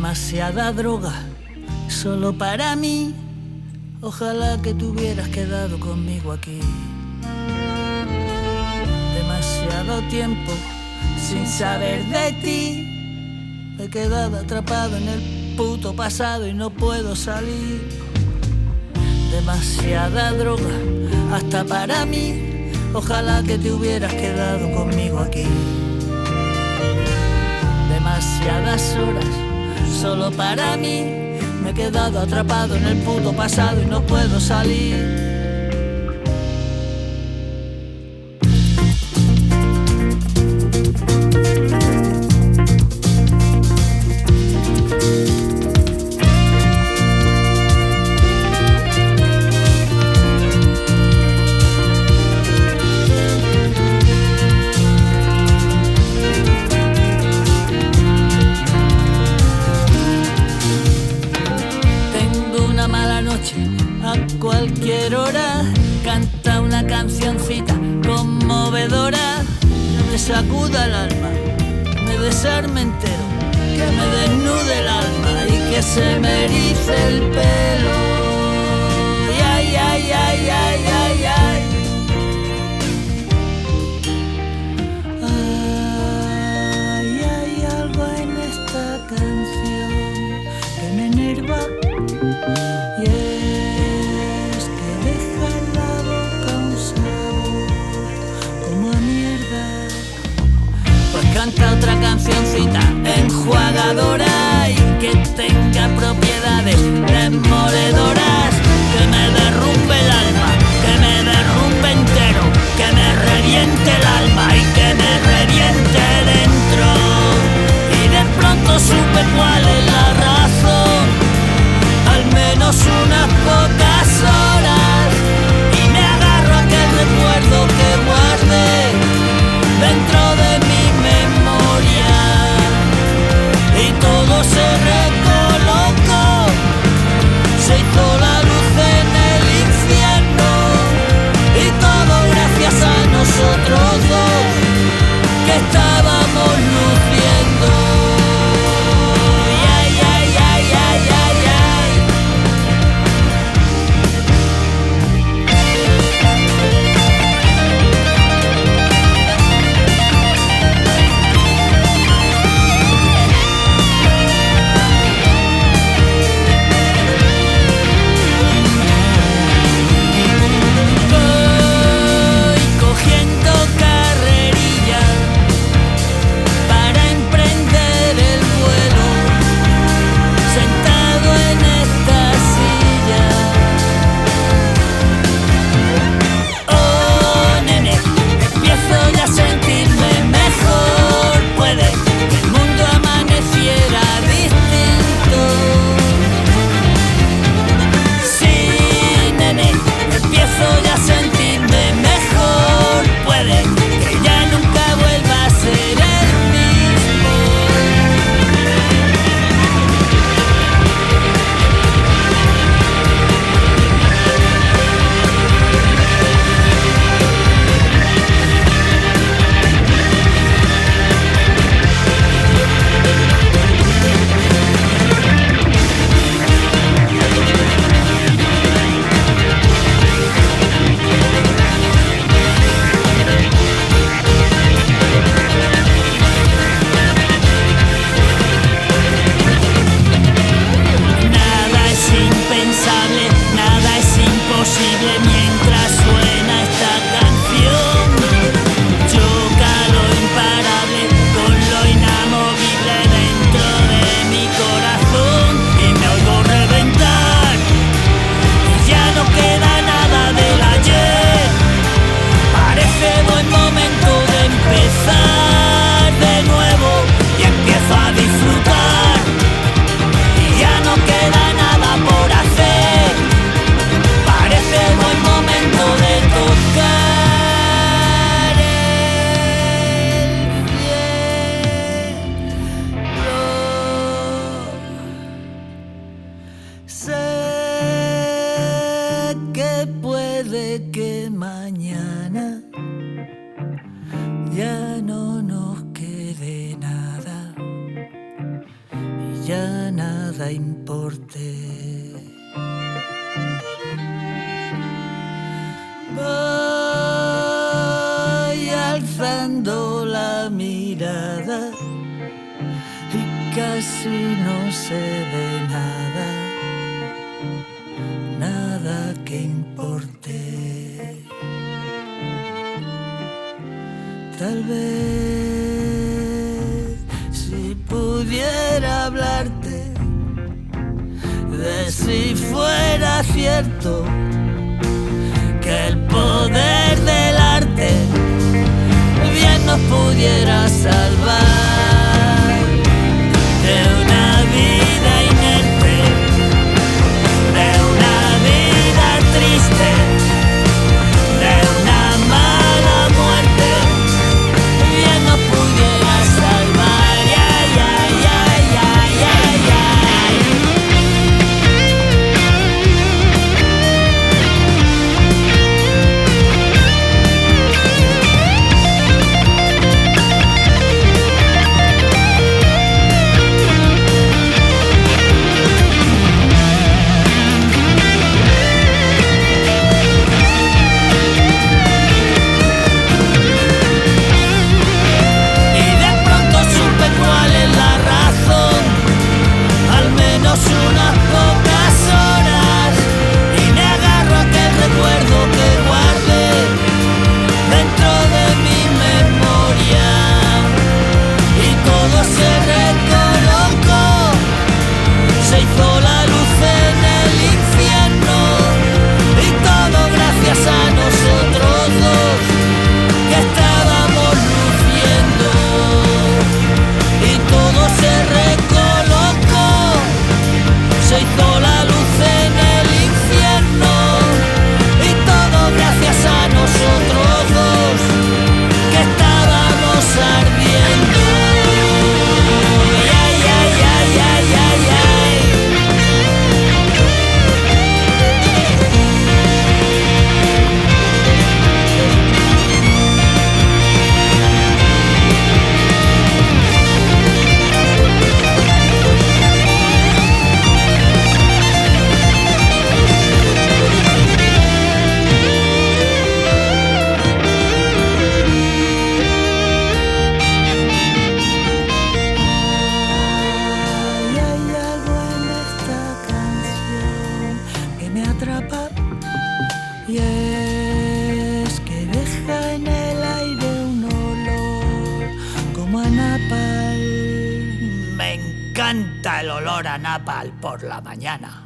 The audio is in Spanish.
Demasiada droga, solo para mí. Ojalá que te hubieras quedado conmigo aquí. Demasiado tiempo sin saber de ti. Me he quedado atrapado en el puto pasado y no puedo salir. Demasiada droga, hasta para mí. Ojalá que te hubieras quedado conmigo aquí. Demasiadas horas, solo para mí. Me he quedado atrapado en el puto pasado y no puedo salir. A cualquier hora canta una cancioncita conmovedora que me sacuda el alma, me desarme entero, que me desnude el alma y que se me erice el pelo. Y ay, ay, ay, ay, ay, ay. Ay, hay algo en esta canción que me enerva. Canta otra cancioncita enjuagadora y que tenga propiedades demoledoras, que me derrumbe el alma, que me derrumbe entero, que me reviente el alma y que me reviente dentro. Y de pronto supe cuál es la razón, al menos unas pocas horas, y me agarro a aquel recuerdo que guardé dentro de mi memoria, y todo se recolocó, se hizo la luz en el infierno, y todo gracias a nosotros dos que estábamos luciendo. Que mañana ya no nos quede nada y ya nada. nada importe. Voy alzando la mirada y casi no se ve nada, nada que importe. Tal vez si pudiera hablarte de si fuera cierto que el poder del arte bien nos pudiera salvar de una vida inerte, de una vida triste, de una mala muerte, bien nos pudiera salvar. Ay, ay, ay, ay, ay, ay. Unas pocas horas y me agarro a aquel recuerdo que guardé dentro de mi memoria y todo se recolocó, se hizo la luz en el infierno y todo gracias a nosotros dos que estábamos luciendo y todo se recolocó. Se hizo la luz en el infierno y todo gracias a nosotros dos que estábamos ardiendo. Ay, ay, ay, ay, ay, ay. Y es que deja en el aire un olor como a napal. Me encanta el olor a napal por la mañana.